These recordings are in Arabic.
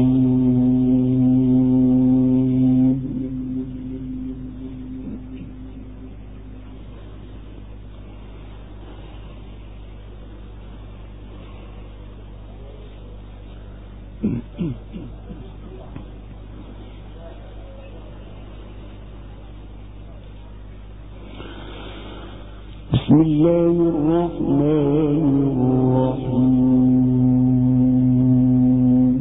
بسم الله الرحمن الرحيم.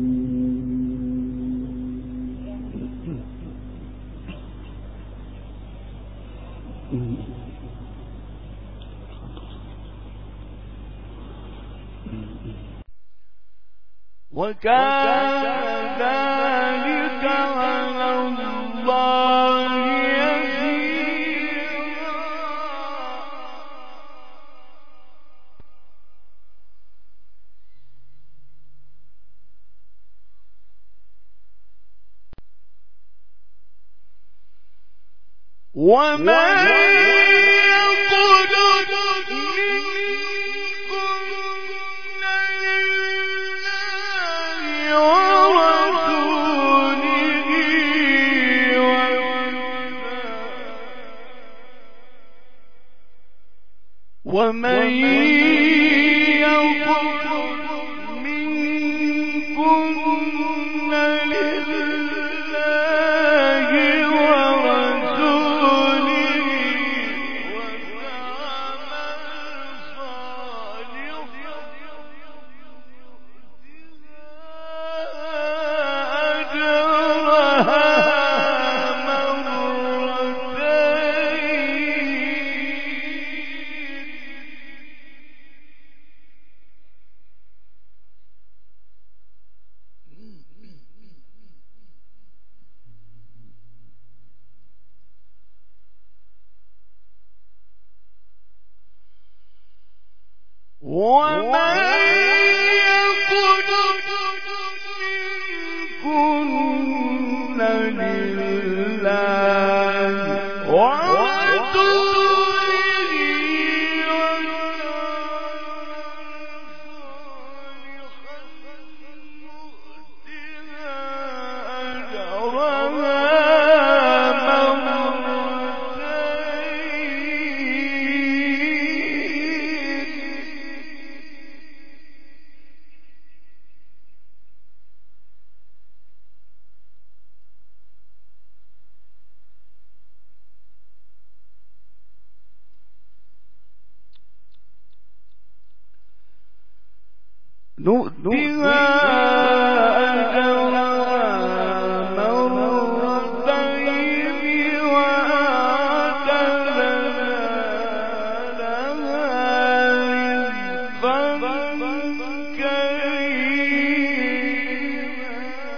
وكان ذلك على الله يسيرا. ومن ومن يقل منكن لله ورسوله وتعمل صالحا أجرها ومن يقنت منكن لله ورسوله نؤتها أجرها نؤتها أجرها مرتين وأعتدنا لها رزقا كريما.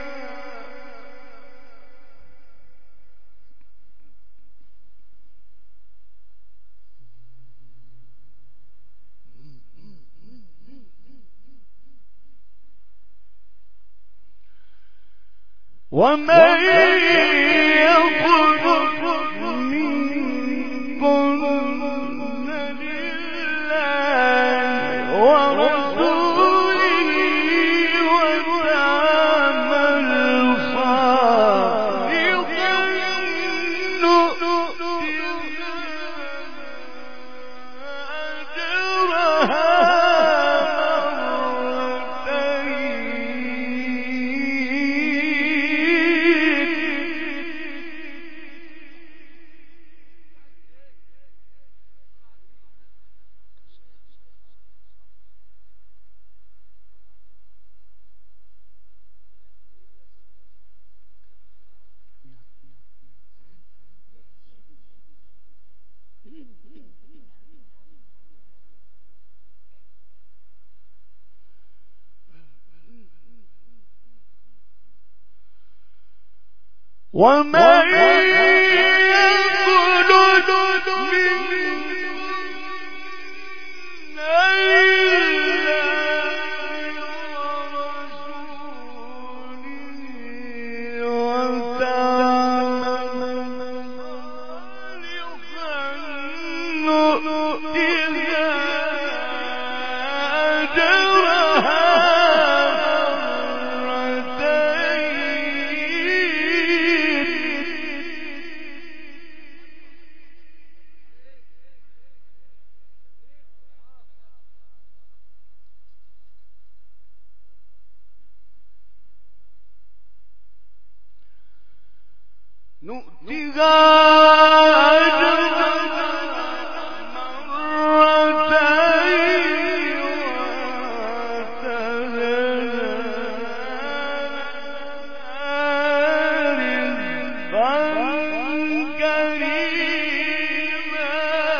ومن يقنت منكن لله ورسوله وتعمل صالحا نؤتها أجرها ومن يقنت منكن لله ورسوله وتعمل صالحا نؤتها أجرها مرتين نؤتها أجرها مرتين وآتيناها رزقا كريما.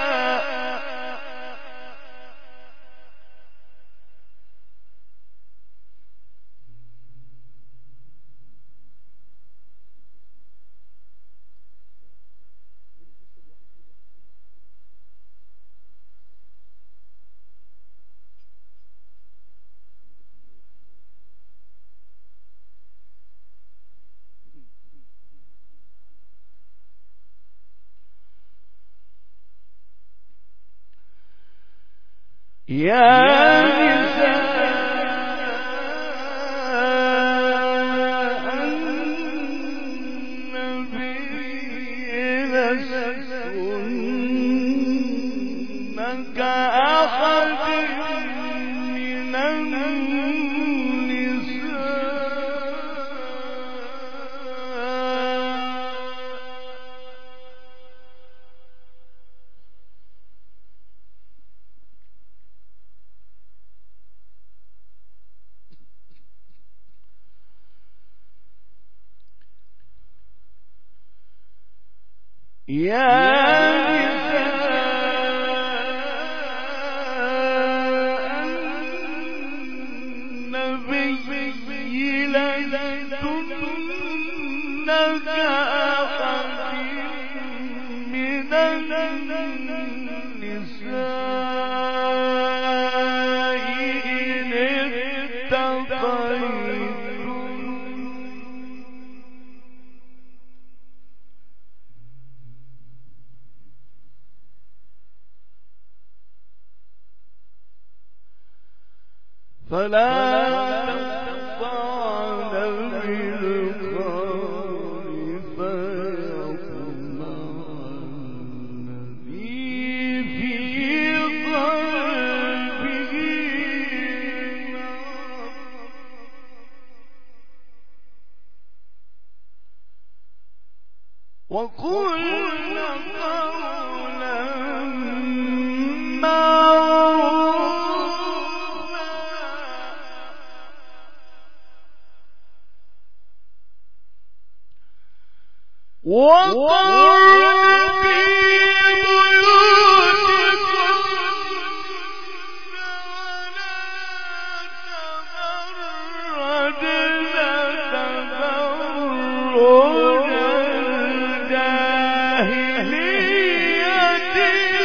يا نساء النبي لستن كأحد من النساء. يا نساء النبي لستن كأحد من النساء إن اتقيتن. فلا تخضعن بالقول فيطمع الذي في قلبه مرض. وقلن قولا معروفا وقرن في بيوتكن ولا تبرجن تبرج الجاهلية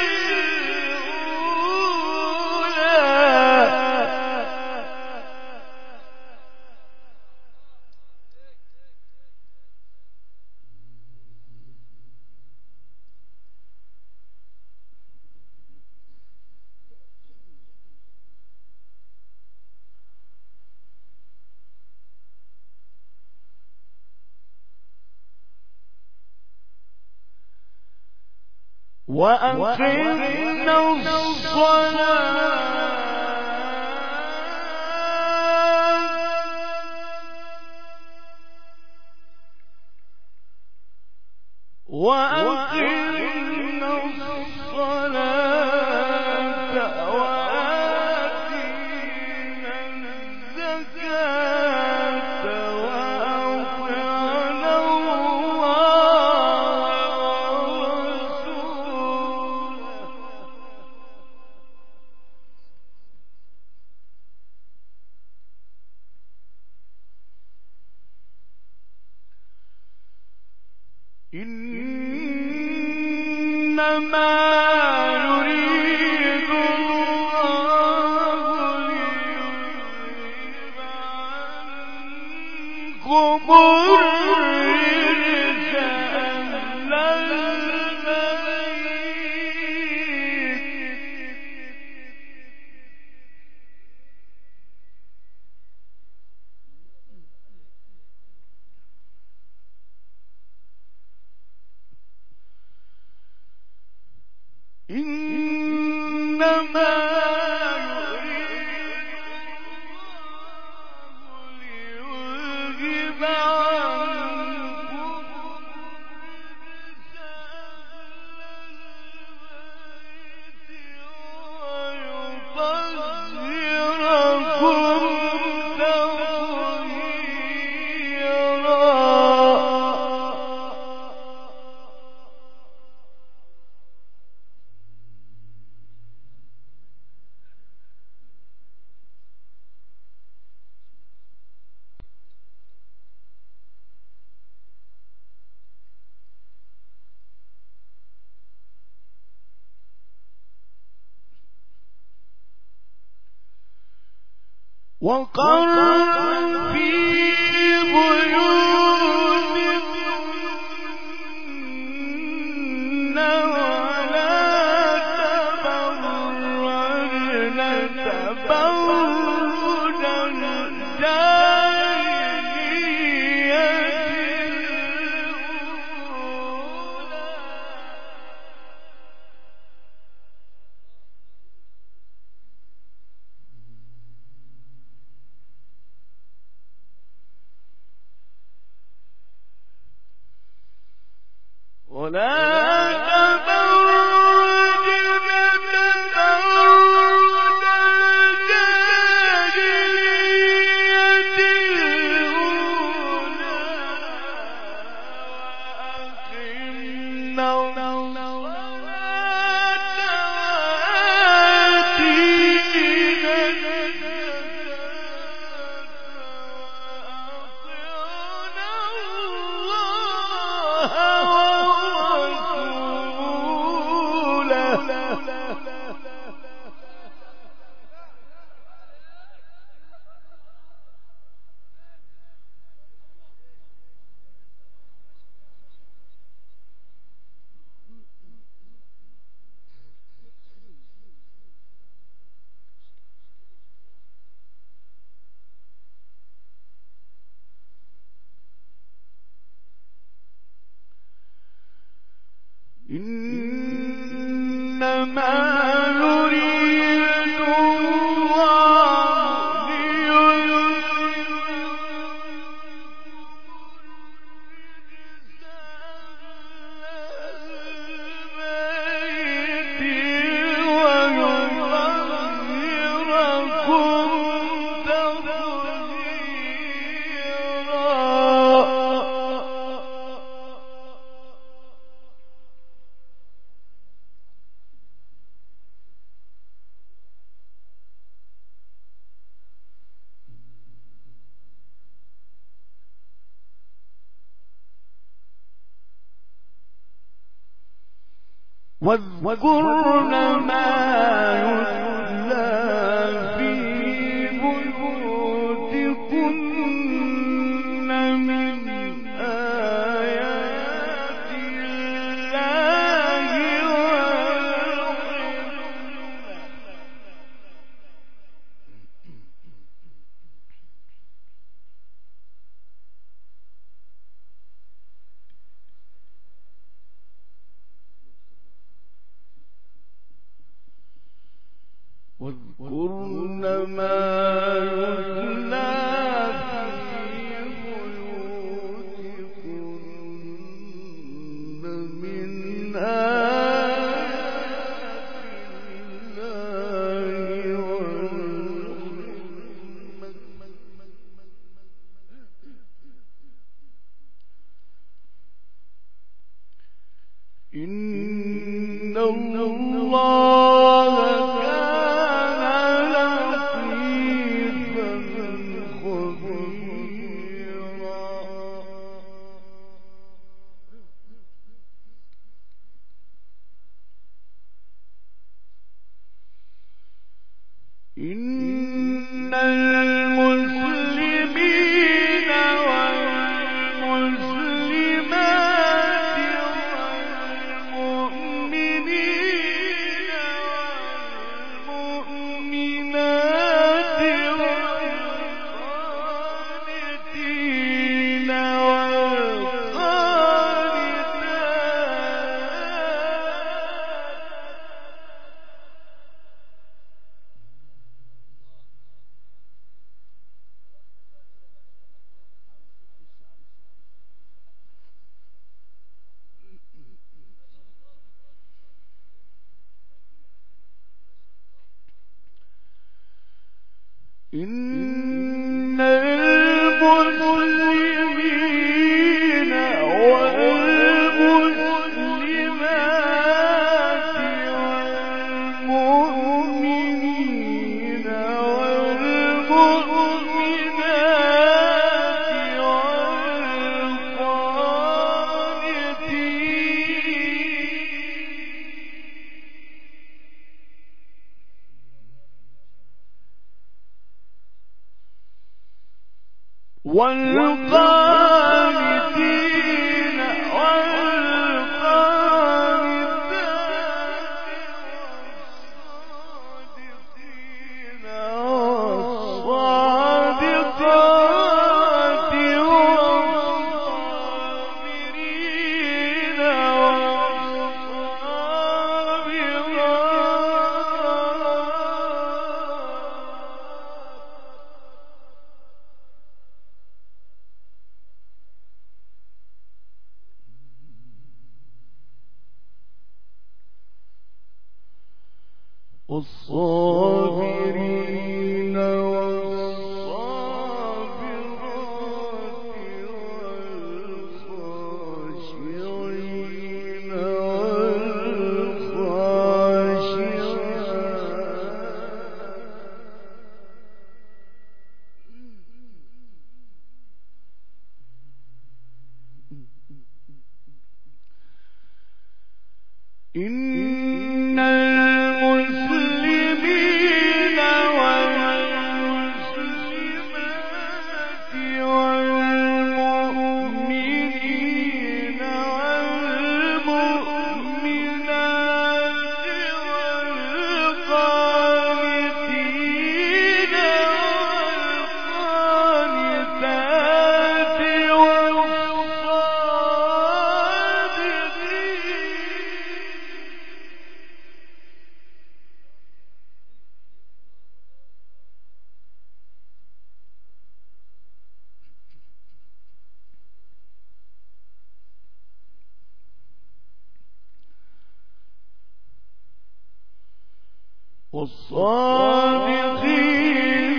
وأقمنا الصلاة وآتينا الزكاة وأطعنا الله إنما يريد الله ليذهب عنكم الرجس أهل البيت. إنما يريد الله ليذهب عنكم وقرن في بيوتكن ولا تبرجن تبرج الجاهلية ولا تبرجن تبرج الجاهلية الأولى وأقمنا الصلاة وآتينا إنما يريد الله ليذهب البيت ويطهركم واذكرن ما يتلى في بيوتكن من آيات الله واذكرن ما يتلى في بيوتكن من آيات الله إن الله إن المسلمين والمسلمات والمؤمنين والقانتين والصابرين والصابرات والخاشعين والخاشعات إن المسلمين والمسلمات والمؤمنين والمؤمنات والقانتين والقانتات والصادقين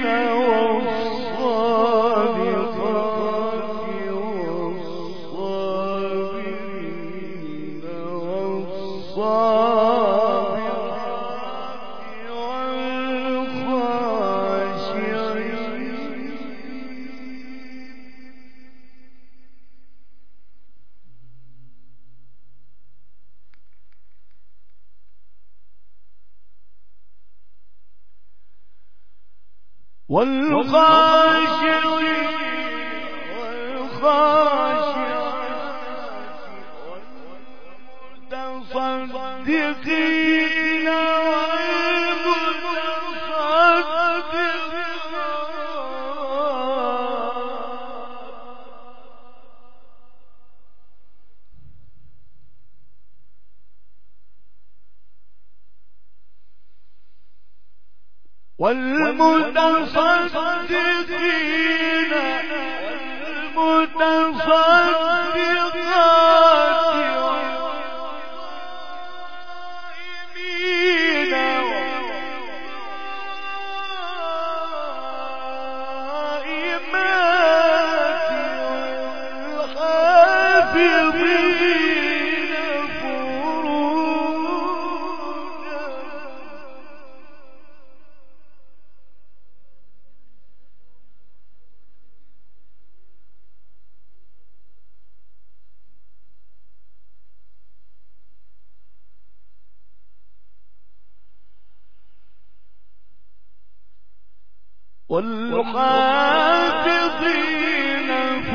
والصادقات والصابرين والصابرات والخاشعين والخاشعين والخاشعات والمتصدقين والمتصدقين والمتصدقات والصائمين والصائمات والحافظين فروجهم والحافظين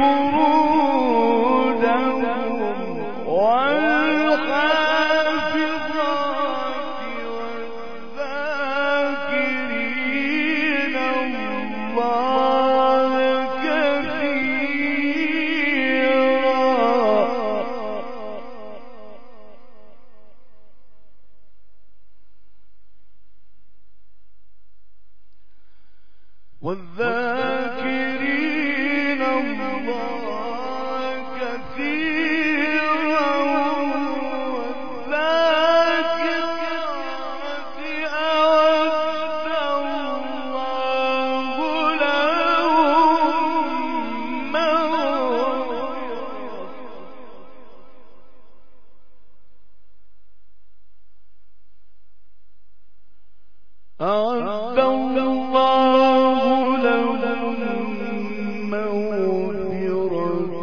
فروجهم والحافظات والذاكرين الله كثيرا والذاكرين الله كثيرا والذاكرات أعد الله لهم مغفرة أعد الله لهم مغفرة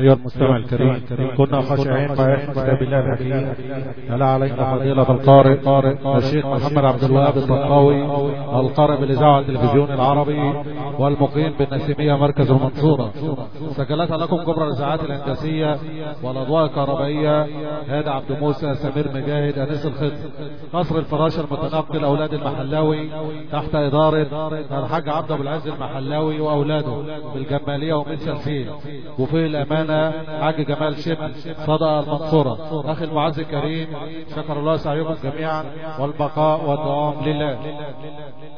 أيها المستمع الكريم، كنا خاشعين في كتاب الله الحكيم. تلا علينا فضيلة القارئ الشيخ محمد عبد الوهاب الطنطاوي، القارئ بالإذاعة والتلفزيون العربي والمقيم بالنسيمية مركز المنصورة. سجلتها لكم كبرى الإذاعات الهندسية والأضواء الكهربائية هادي عبد موسى، سمير مجاهد، أنيس الخضر. قصر الفراشة المتنقل أولاد المحلاوي تحت إدارة الحاج عبد أبو العز المحلاوي وأولاده بالجمالية ومن شمسية. وفي الأمانة حاج جمال شبل صدى المنصورة. أخي المعز الكريم، شكر الله سعيكم جميعا، والبقاء والدوام لله.